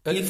ألف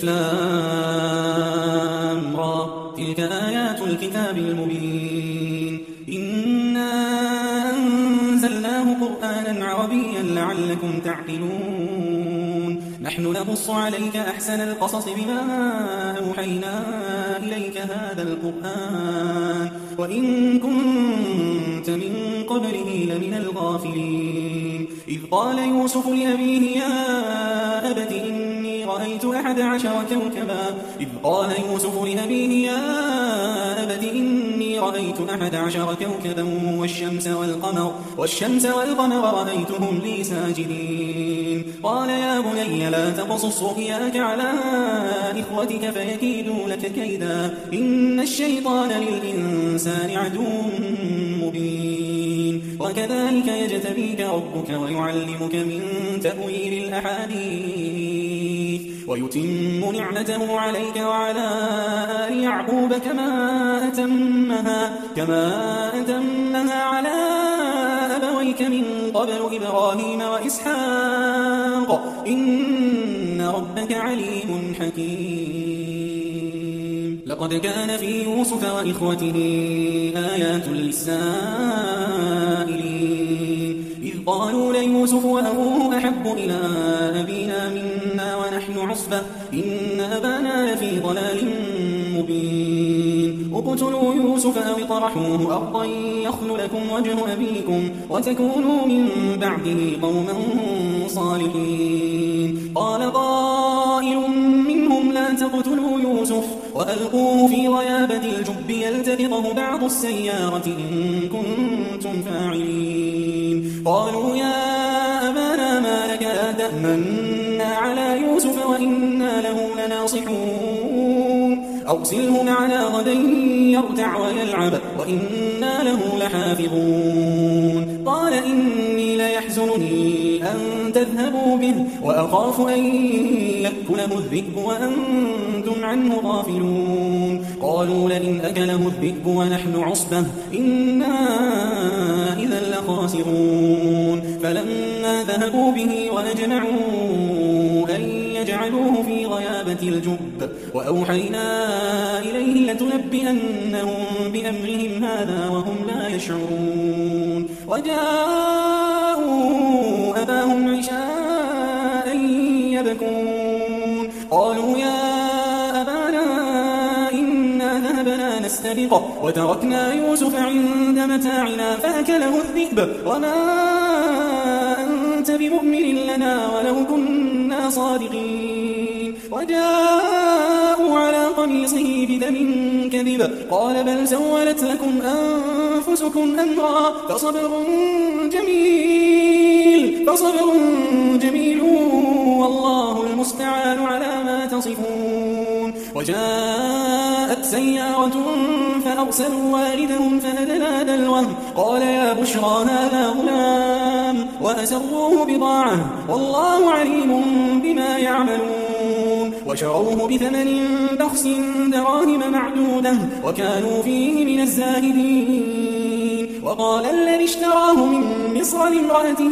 لام را تلك آيات الكتاب المبين إنا أنزلناه قرآنا عربيا لعلكم تعقلون نحن نقص عليك أحسن القصص بما أوحينا إليك هذا القرآن وإن كنت من قبله لمن الغافلين إذ قال يوسف لأبيه يا أبت إني رأيت 11 كوكبا إذ قال يوسف لأبيه يا أبت إني رأيت 11 كوكبا والشمس والقمر رأيتهم لي ساجدين قال يا بني لا تقصص رؤياك على إخوتك فيكيدوا لك كيدا إن الشيطان للإنسان عدو مبين وكذلك يجتبيك ربك ويعلمك من تأويل الأحاديث ويتم نعمته عليك وعلى آل يعقوب كما أتمها على أبويك من قبل إبراهيم وإسحاق إن ربك عليم حكيم لقد كان في يوسف وإخوته آيات للسائلين إذ قالوا ليوسف وأبوه أحب إلى أبينا منا ونحن عصبة إن أبانا لفي ضلال مبين اقتلوا يوسف أو اطرحوه أرضا يخل لكم وجه أبيكم وتكونوا من بعده قوما صالحين قال قائل منهم لا تقتلوا يوسف وألقوه في غيابة الجب يلتقطه بعض السيارة إن كنتم فاعلين قالوا يا أبانا ما لك لا تأمنا على يوسف وإنا له لناصحون أرسله معنا غدا يرتع ويلعب وإنا له لحافظون قال إني ليحزنني أن تذهبوا به وأخاف أن يأكله الذئب وأنتم عنه غافلون قالوا لئن أكله الذئب ونحن عصبة إنا إذا لخاسرون فلما ذهبوا به وأجمعوا أن يجعلوه في غيابة الجب وأوحينا إليه لتنبئنهم بأمرهم هذا وهم لا يشعرون وجاءوا أباهم عشاء يبكون قالوا يا أبانا إنا ذهبنا نستبق وتركنا يوسف عند متاعنا فأكله الذئب وما أنت بمؤمن لنا ولو كنا صادقين وجاءوا على قميصه بدم كذب قال بل سولت لكم أنفسكم أمرا فصبر جميل والله المستعان على ما تصفون وجاءت سيارة فأرسلوا واردهم فأدلى دلوه قال يا بشرى هذا غلام وأسروه بضاعة والله عليم بما يعملون وشروه بثمن بخس دراهم معدودة وكانوا فيه من الزاهدين وقال الذي اشتراه من مصر لامرأته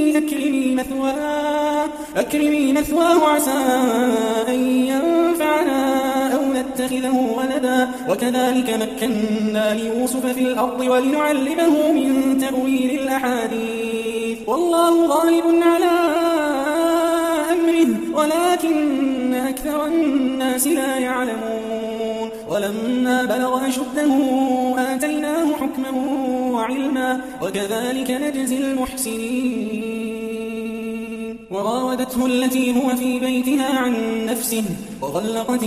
أكرمي مثواه عسى أن ينفعنا أو نتخذه ولدا وكذلك مكنا ليوسف في الأرض ولنعلمه من تأويل الأحاديث والله غالب على أمره ولكن أكثر الناس لا يعلمون ولما بلغ أشده آتيناه حكما وعلما وكذلك نجزي المحسنين وراودته التي هو في بيتها عن نفسه وغلقت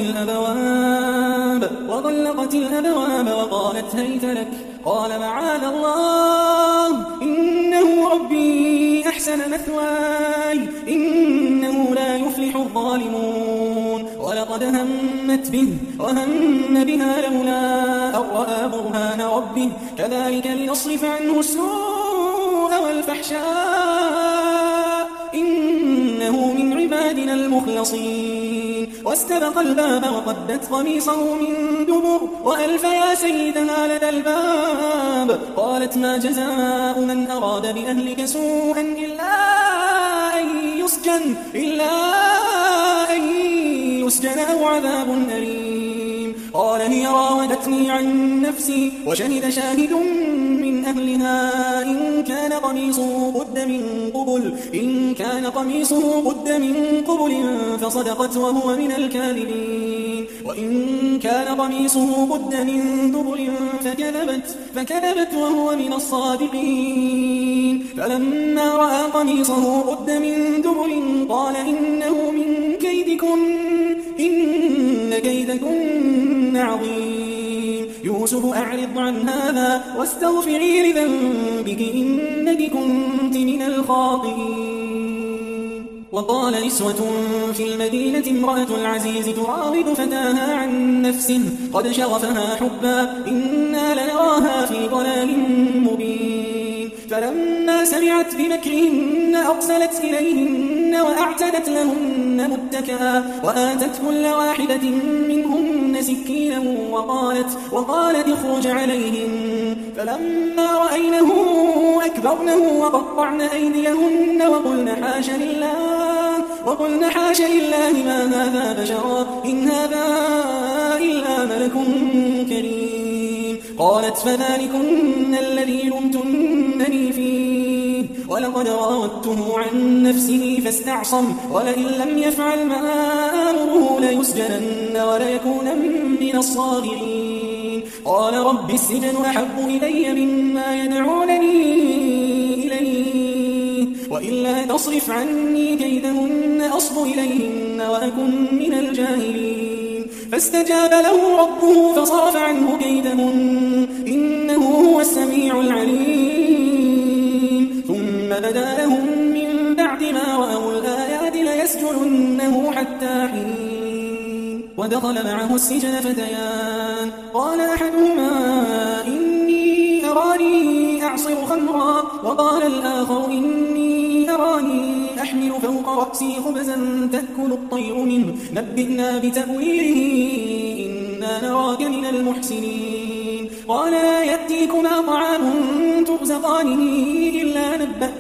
الأبواب وقالت هيت لك قال معاذ الله إنه ربي أحسن مثواي إنه لا يفلح الظالمون ولقد همت به وهم بها لولا أن رأى برهان ربه كذلك لنصرف عنه السوء والفحشاء إنه من عبادنا المخلصين واستبق الباب وقدت قميصه من دبر وألف يا سيدها لدى الباب قالت ما جزاء من أراد بأهلك سوءا إلا أن يسجن أو عذاب أليم. قال هي راودتني عن نفسي وشهد شاهد من أهلها إن كان قميصه قد من قبل فصدقت وهو من الكاذبين وإن كان قميصه قد من دبر فكذبت وهو من الصادقين. فلما رأى قميصه قد من دبر قال إنه من كيدكن إن كيدكن عظيم. يوسف أعرض عن هذا واستغفري لذنبك إنك كنت من الخاطئين. وقال نسوة في المدينة امرأة العزيز تراود فتاها عن نفسه قد شغفها حبا إنا لنراها في ضلال مبين. فلما سمعت بمكرهن أرسلت إليهن وأعتدت لهن متكئا وآتت كل واحدة منهن سكينا وقالت اخرج عليهن. فلما رأينه أكبرنه وقطعن أيديهن وقلن حاش لله ما هذا بشرا إن هذا إلا ملك كريم. قالت فذلكن الذي لمتنني فيه ولقد راودته عن نفسه فاستعصم ولئن لم يفعل ما آمره ليسجنن وليكونن من الصاغرين. قال رب السجن أحب إلي مما يدعونني إليه وإلا تصرف عني كيدهن أصب إليهن وأكن من الجاهلين. فاستجاب له ربه فصرف عنه كيدهن إنه هو السميع العليم. ثم بدا لهم من بعد ما رأوا الآيات ليسجننه حتى حين. ودخل معه السجن فتيان قال أحدهما إني أراني أعصر خمرا وقال الآخر إني أراني أحمل فوق رأسي خبزا تأكل الطير منه نبئنا بتأويله إنا نراك من المحسنين. قال لا يأتيكما طعام ترزقانه إلا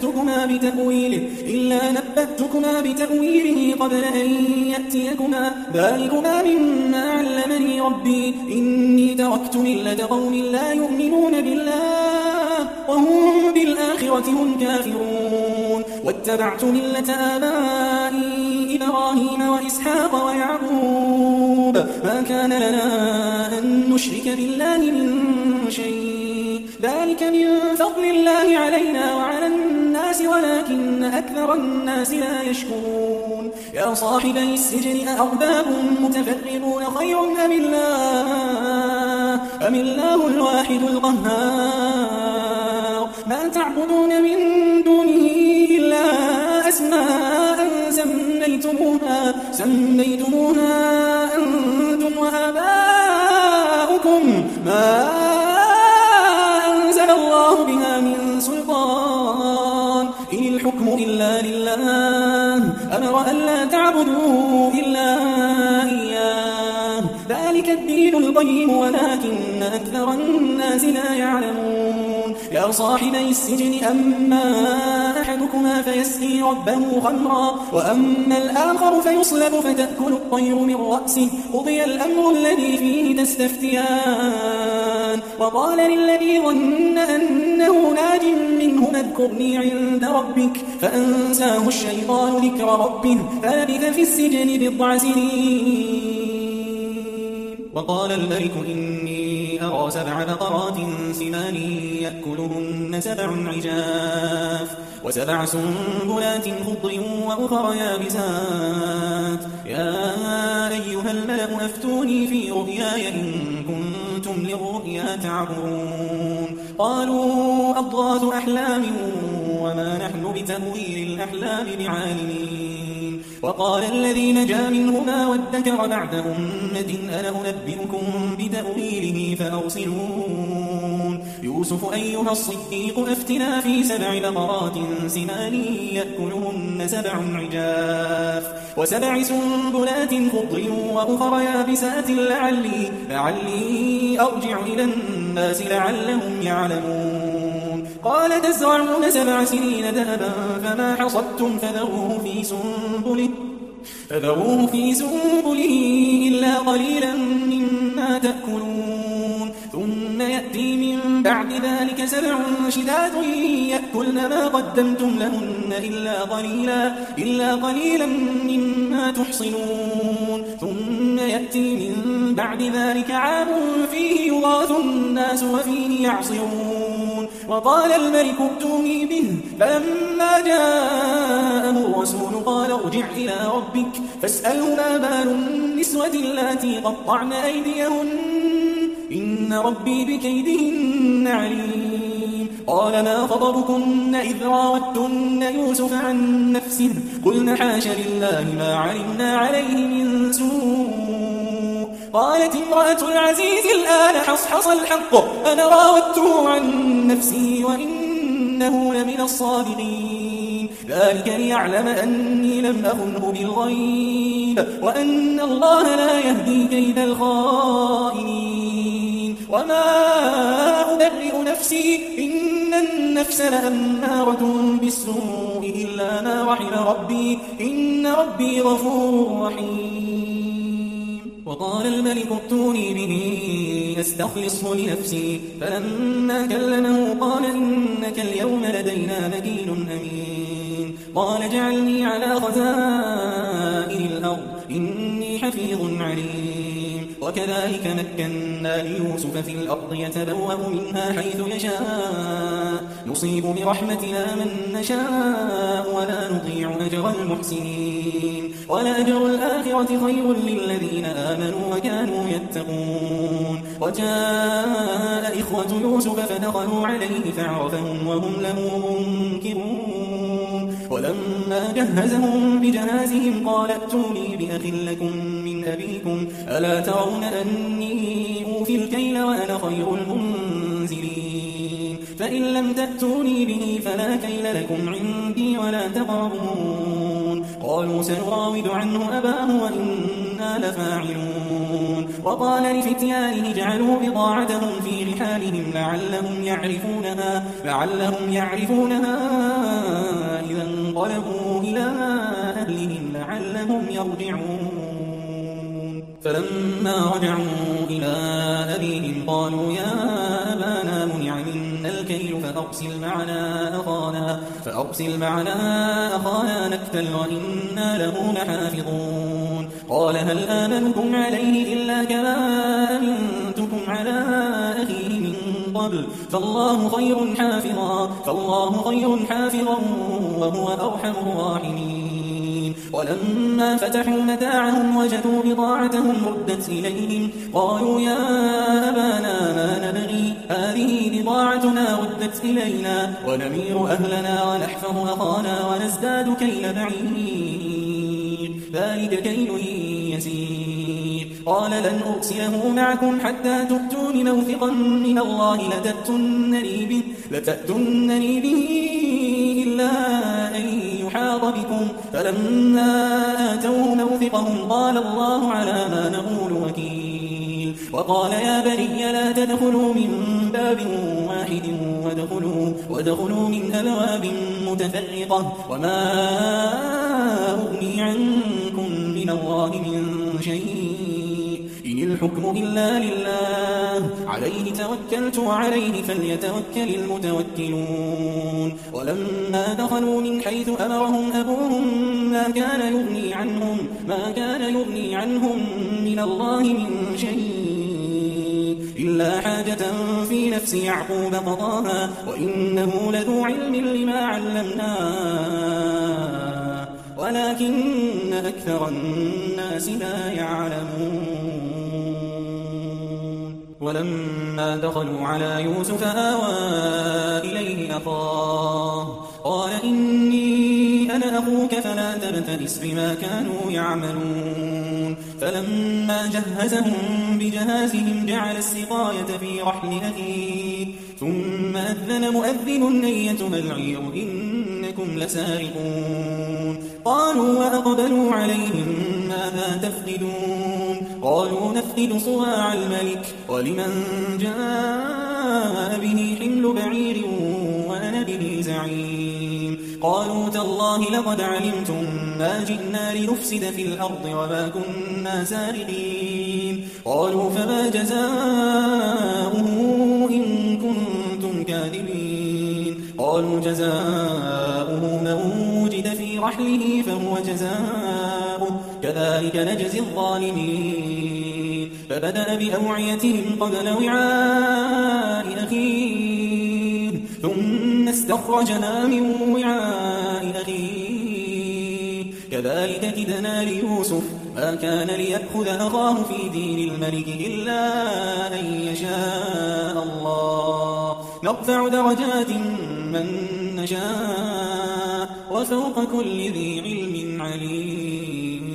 نبأتكما بتأويله قبل أن يأتيكما ذلكما مما علمني ربي إني تركت ملة قوم لا يؤمنون بالله وهم بالآخرة هم كافرون واتبعت ملة آبائي إبراهيم وإسحاق ويعقوب ما كان لنا أن نشرك بالله من شيء ذلك من فضل الله علينا وعلى الناس ولكن أكثر الناس لا يشكرون. يا صاحبي السجن أأرباب متفرقون خير أم الله الواحد القهار. ما تعبدون من دونه إلا أسماء سميتموها أنتم وآباؤكم ما أنزل الله بها من سلطان إن الحكم إلا لله أمر ألا تعبدوا إلا إياه ذلك الدين القيم ولكن أكثر الناس لا يعلمون. يا صاحبي السجن أما أحدكما فيسقي ربه خمرا وأما الآخر فيصلب فتأكل الطير من رأسه قضي الأمر الذي فيه تستفتيان. وقال للذي ظن أنه ناج منه اذكرني عند ربك فأنساه الشيطان ذكر ربه فلبث في السجن بضع سنين. وقال الملك إني أرى 7 بقرات سمان يأكلهن 7 عجاف و7 سنبلات خضر وأخر يابسات يا أيها الملأ أفتوني في رؤياي إن كنتم للرؤيا تعبرون. قالوا أضغاث أحلام وما نحن بتأويل الأحلام بعالمين. وقال الذي نجا منهما وادكر بعد أمة أنا أنبئكم بتأويله فأرسلون. يوسف أيها الصديق أفتنا في 7 بقرات سمان يأكلهن 7 عجاف و7 سنبلات خضر وأخر يابسات لعلي أرجع إلى الناس لعلهم يعلمون. قال تزرعون 7 سنين دأبا فما حصدتم فذروه في سنبله قليلا مما تأكلون ثم يأتي من بعد ذلك 7 شداد يأكلن ما قدمتم لهن إلا قليلا مما تحصنون ثم يأتي من بعد ذلك عام فيه يغاث الناس وفيه يعصرون وقال الملك ائتوني به فلما جاءه الرسول قال ارجع إلى ربك فاسأله ما بال النسوة اللاتي قطعن أيديهن إن ربي بكيدهن عليم قال ما خطبكن إذ راودتن يوسف عن نفسه قلن حاش لله ما علمنا عليه من سوء قالت امرأة العزيز الآن حصحص الحق أنا راودته عن نفسي وإنه لمن الصادقين ذلك ليعلم أني لم أخنه بالغيب وأن الله لا يهدي كيد الخائنين وما أبرئ نفسي إن النفس لأمارة بالسوء إلا ما رحم ربي إن ربي غفور رحيم وقال الملك ائتوني به أستخلصه لنفسي فلما كلمه قال إنك اليوم لدينا مكين أمين قال اجعلني على خزائن الأرض إني حفيظ عليم وكذلك مكنا ليوسف في الأرض يتبوأ منها حيث يشاء نصيب برحمتنا من نشاء ولا نضيع أجر المحسنين ولأجر الآخرة خير للذين آمنوا وكانوا يتقون وجاء إخوة يوسف فدخلوا عليه فعرفهم وهم له منكرون ولما جهزهم بجهازهم قال ائتوني بأخ لكم من أبيكم ألا ترون أني أوفي الكيل وأنا خير المنزلين فإن لم تأتوني به فلا كيل لكم عندي ولا تقربون قالوا سنراود عنه أباه وإنا لفاعلون وقال لفتيانه اجعلوا بضاعتهم في رحالهم لعلهم يعرفونها إذا انقلبوا إلى أهلهم لعلهم يرجعون فلما رجعوا إلى أبيهم قالوا يا أبانا منع منا الكيل فأرسل معنا أخانا نكتل وإنا له لحافظون قال هل آمنكم عليه إلا كما أمنتكم على أخيه من قبل فالله خير حافظا وهو أرحم الراحمين ولما فتحوا متاعهم وجدوا بضاعتهم ردت إليهم قالوا يا أبانا ما نبغي هذه بضاعتنا ردت إلينا ونمير أهلنا ونحفظ أخانا ونزداد كيل بعير ذلك كيل يسير قال لن أرسله معكم حتى تؤتون موثقا من الله لتأتونني به إلا أن يحاط بكم فلما آتوه موثقهم قال الله على ما نقول وكيل وقال يا بني لا تدخلوا من باب واحد وادخلوا من أبواب متفرقة وما أغني عنكم من الله من شيء إن الحكم إلا لله عليه توكلت وعليه فليتوكل المتوكلون ولما دخلوا من حيث أمرهم أبوهم ما كان يغني عنهم من الله من شيء إلا حاجة في نفس يعقوب قضاها وإنه لذو علم لما علمناه ولكن أكثر الناس لا يعلمون ولما دخلوا على يوسف آوى إليه أخاه قال إني أنا أخوك فلا تبتئس بما كانوا يعملون فلما جهزهم بجهازهم جعل السقاية في رحل أخيه ثم أذن مؤذن أيتها العير إنكم لسارقون قالوا وأقبلوا عليهم ماذا تفقدون قالوا نفقد صواع الملك ولمن جاء به حمل بعير وأنا به زعيم قالوا تالله لقد علمتم ما جئنا لنفسد في الأرض وما كنا سارقين قالوا فما جزاؤه إن كنتم كاذبين قالوا جزاؤه من وجد في رحله فهو جزاؤه كذلك نجزي الظالمين فبدأ بأوعيتهم قبل وعاء أخيه ثم استخرجنا من وعاء أخيه كذلك كدنا ليوسف ما كان ليأخذ أخاه في دين الملك إلا أن يشاء الله نرفع درجات من نشاء وفوق كل ذي علم عليم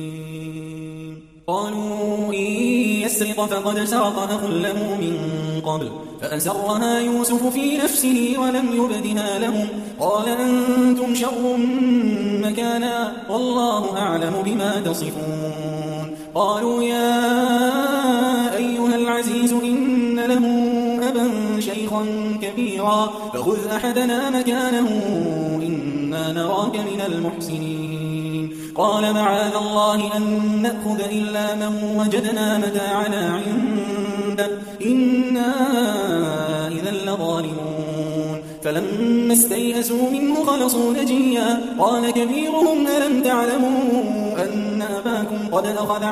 قالوا إن يسرق فقد سرق أخ له من قبل فأسرها يوسف في نفسه ولم يبدها لهم قال أنتم شر مكانا والله أعلم بما تصفون قالوا يا أيها العزيز إن له أبا شيخا كبيرا فخذ أحدنا مكانه إنا نراك من المحسنين قال معاذ الله أن نأخذ إلا من وجدنا متاعنا عنده إنا إذا لظالمون فلما استيئسوا منه خلصوا نجيا قال كبيرهم ألم تعلموا أن أباكم قد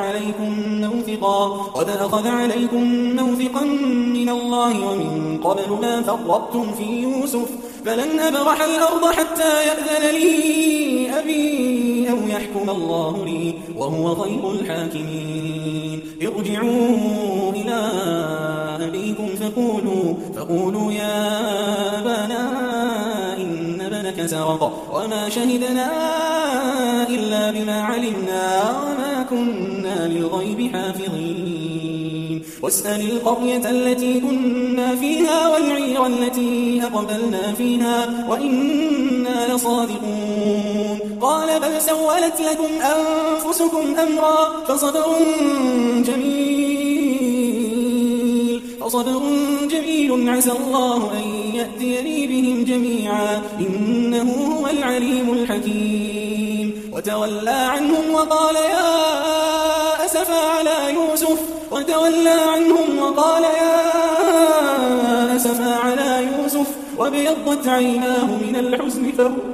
أخذ عليكم موثقا من الله ومن قبل ما فرطتم في يوسف فلن أبرح الأرض حتى يأذن لي أبي أو يحكم الله لي وهو خير الحاكمين ارجعوا إلى أبيكم فقولوا يا أبانا إن ابنك سرق وما شهدنا إلا بما علمنا وما كنا للغيب حافظين واسأل القرية التي كنا فيها والعير التي أقبلنا فيها وإنا لصادقون قال بل سولت لكم أنفسكم أمرا فصبر جميل عسى الله أن يأتيني بهم جميعا إنه هو العليم الحكيم وتولى عنهم وقال يا أسفا على يوسف وابيضت عيناه من الحزن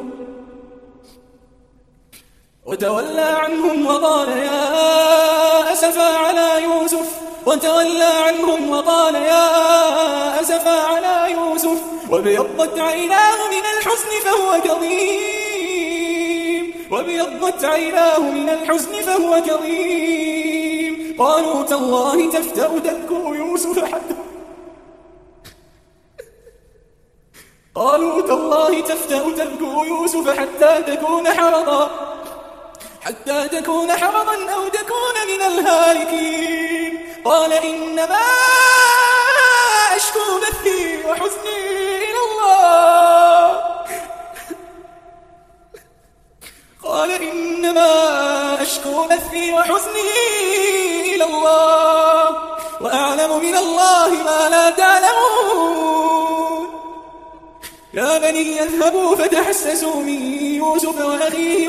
وتولى عنهم وقال يا أسفا على يوسف وابيضت عيناه من الحزن فهو كظيم قالوا تالله تفتأ تذكر يوسف حتى تكون حرضا أو تكون من الهالكين قال إنما أشكو بثي وحزني إلى الله وأعلم من الله ما لا تعلمون يا بني اذهبوا فتحسسوا من يوسف وأخيه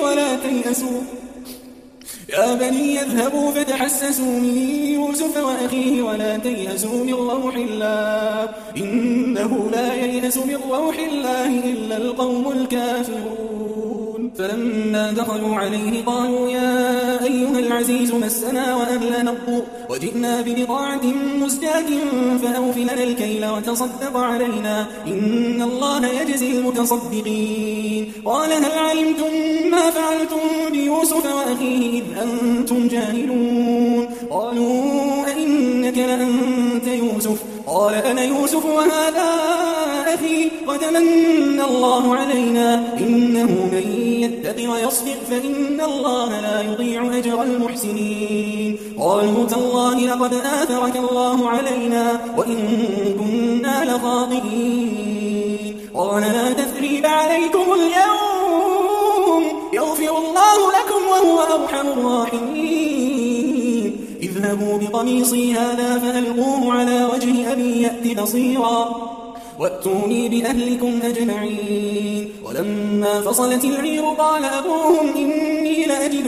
ولا تيأسوا من روح الله إنه لا ييأس من روح الله إلا القوم الكافرون فلما دخلوا عليه قالوا يا أيها العزيز مسنا وأهلنا الضر وجئنا ببضاعة مزجاة فأوف لنا الكيل وتصدق علينا إن الله يجزي المتصدقين قال هل علمتم ما فعلتم بيوسف وأخيه إذ أنتم جاهلون قالوا أئنك لأنت يوسف قال أنا يوسف وهذا أخي وتمنى الله علينا إنه من يتق ويصبر فإن الله لا يضيع أجر المحسنين قالوا تالله لقد آثرك الله علينا وإن كنا لخاطئين قال لا تثريب عليكم اليوم يغفر الله لكم وهو أرحم الراحمين اذهبوا بقميصي هذا فألقوه على وجه أبي يأت بصيرا وأتوني بأهلكم أجمعين. ولما فصلت العير قال أبوهم إني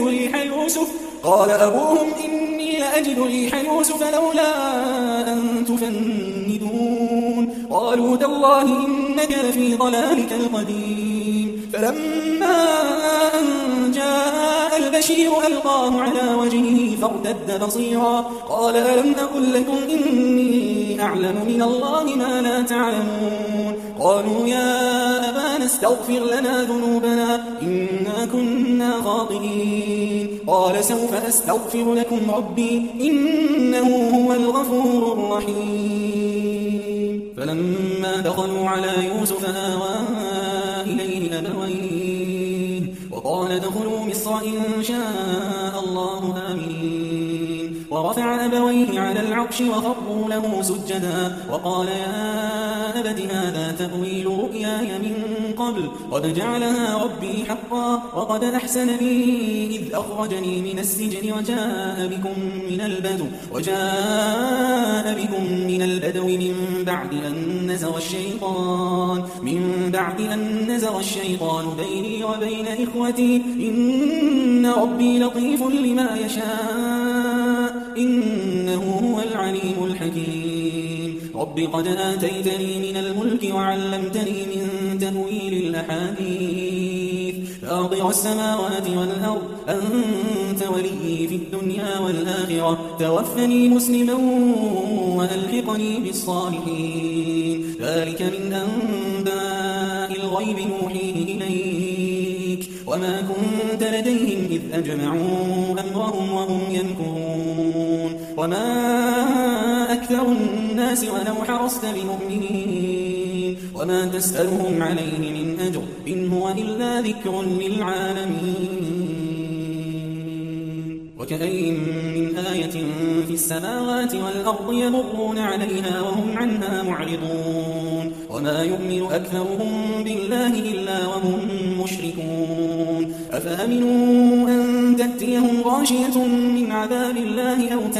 لأجد ريح يوسف لولا أن تفندون. قالوا تالله إنك لفي ضلالك القديم. فلما أن جاء البشير ألقاه على وجهه فارتد بصيرا قال ألم أقل لكم إني أعلم من الله ما لا تعلمون. قالوا يا أبانا استغفر لنا ذنوبنا إنا كنا خاطئين. قال سوف أستغفر لكم ربي إنه هو الغفور الرحيم. فلما دخلوا على يوسف آوى إليه أبويه وقال ادخلوا مصر إن شاء الله آمنين. ورفع أبويه على العرش وخروا له سجدا وقال يا أبت هذا تأويل رؤياي من قبل قد جعلها ربي حقا وقد أحسن بي إذ أخرجني من السجن وجاء بكم من البدو من بعد أن نزغ الشيطان بيني وبين إخوتي إن ربي لطيف لما يشاء إنه هو العليم الحكيم. رب قد آتيتني من الملك وعلمتني من تأويل الأحاديث فاطر السماوات والأرض أنت وليي في الدنيا والآخرة توفني مسلما وألحقني بالصالحين. ذلك من أنباء الغيب نوحيه إليك وما كنت لديهم إذ أجمعوا أمرهم وهم يمكرون. وما أكثر الناس ولو حرصت بمؤمنين وما تسألهم عليه من أجر إن هو إلا ذكر للعالمين. وكأين من آية في السماوات والأرض يمرون عليها وهم عنها معرضون وما يؤمن أكثرهم بالله إلا وهم مشركون. أفأمنوا أن تأتيهم غاشية من عذاب الله أو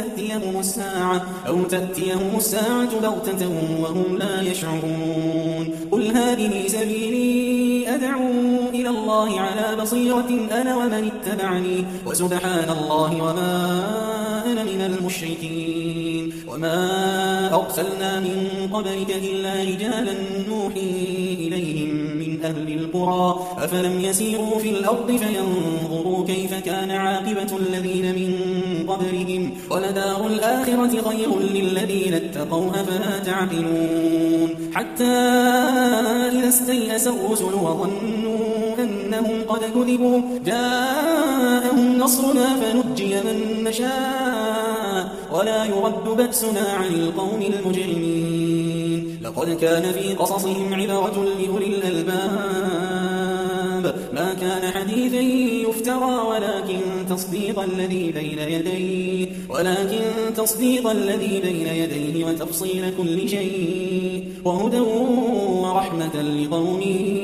تأتيهم الساعة بغتة وهم لا يشعرون. قل هذه سبيلي أدعو إلى الله على بصيرة أنا ومن اتبعني وسبحان الله وما أنا من المشركين. وما أرسلنا من قبلك إلا رجالا نوحي إليهم من أهل القرى أفلم يسيروا في الأرض فينظروا كيف كان عاقبة الذين من قبلهم ولدار الآخرة خير للذين اتقوا أفلا تعقلون. حتى إذا استيأس الرسل وظنوا أنهم قد كذبوا جاءهم نصرنا فنجي من نشاء ولا يرد بأسنا عن القوم المجرمين. لقد كان في قصصهم عبرة لأولي الألباب ما كان حديثا يفترى ولكن تصديق الذي بين يديه وتفصيل كل شيء وهدى ورحمة لقوم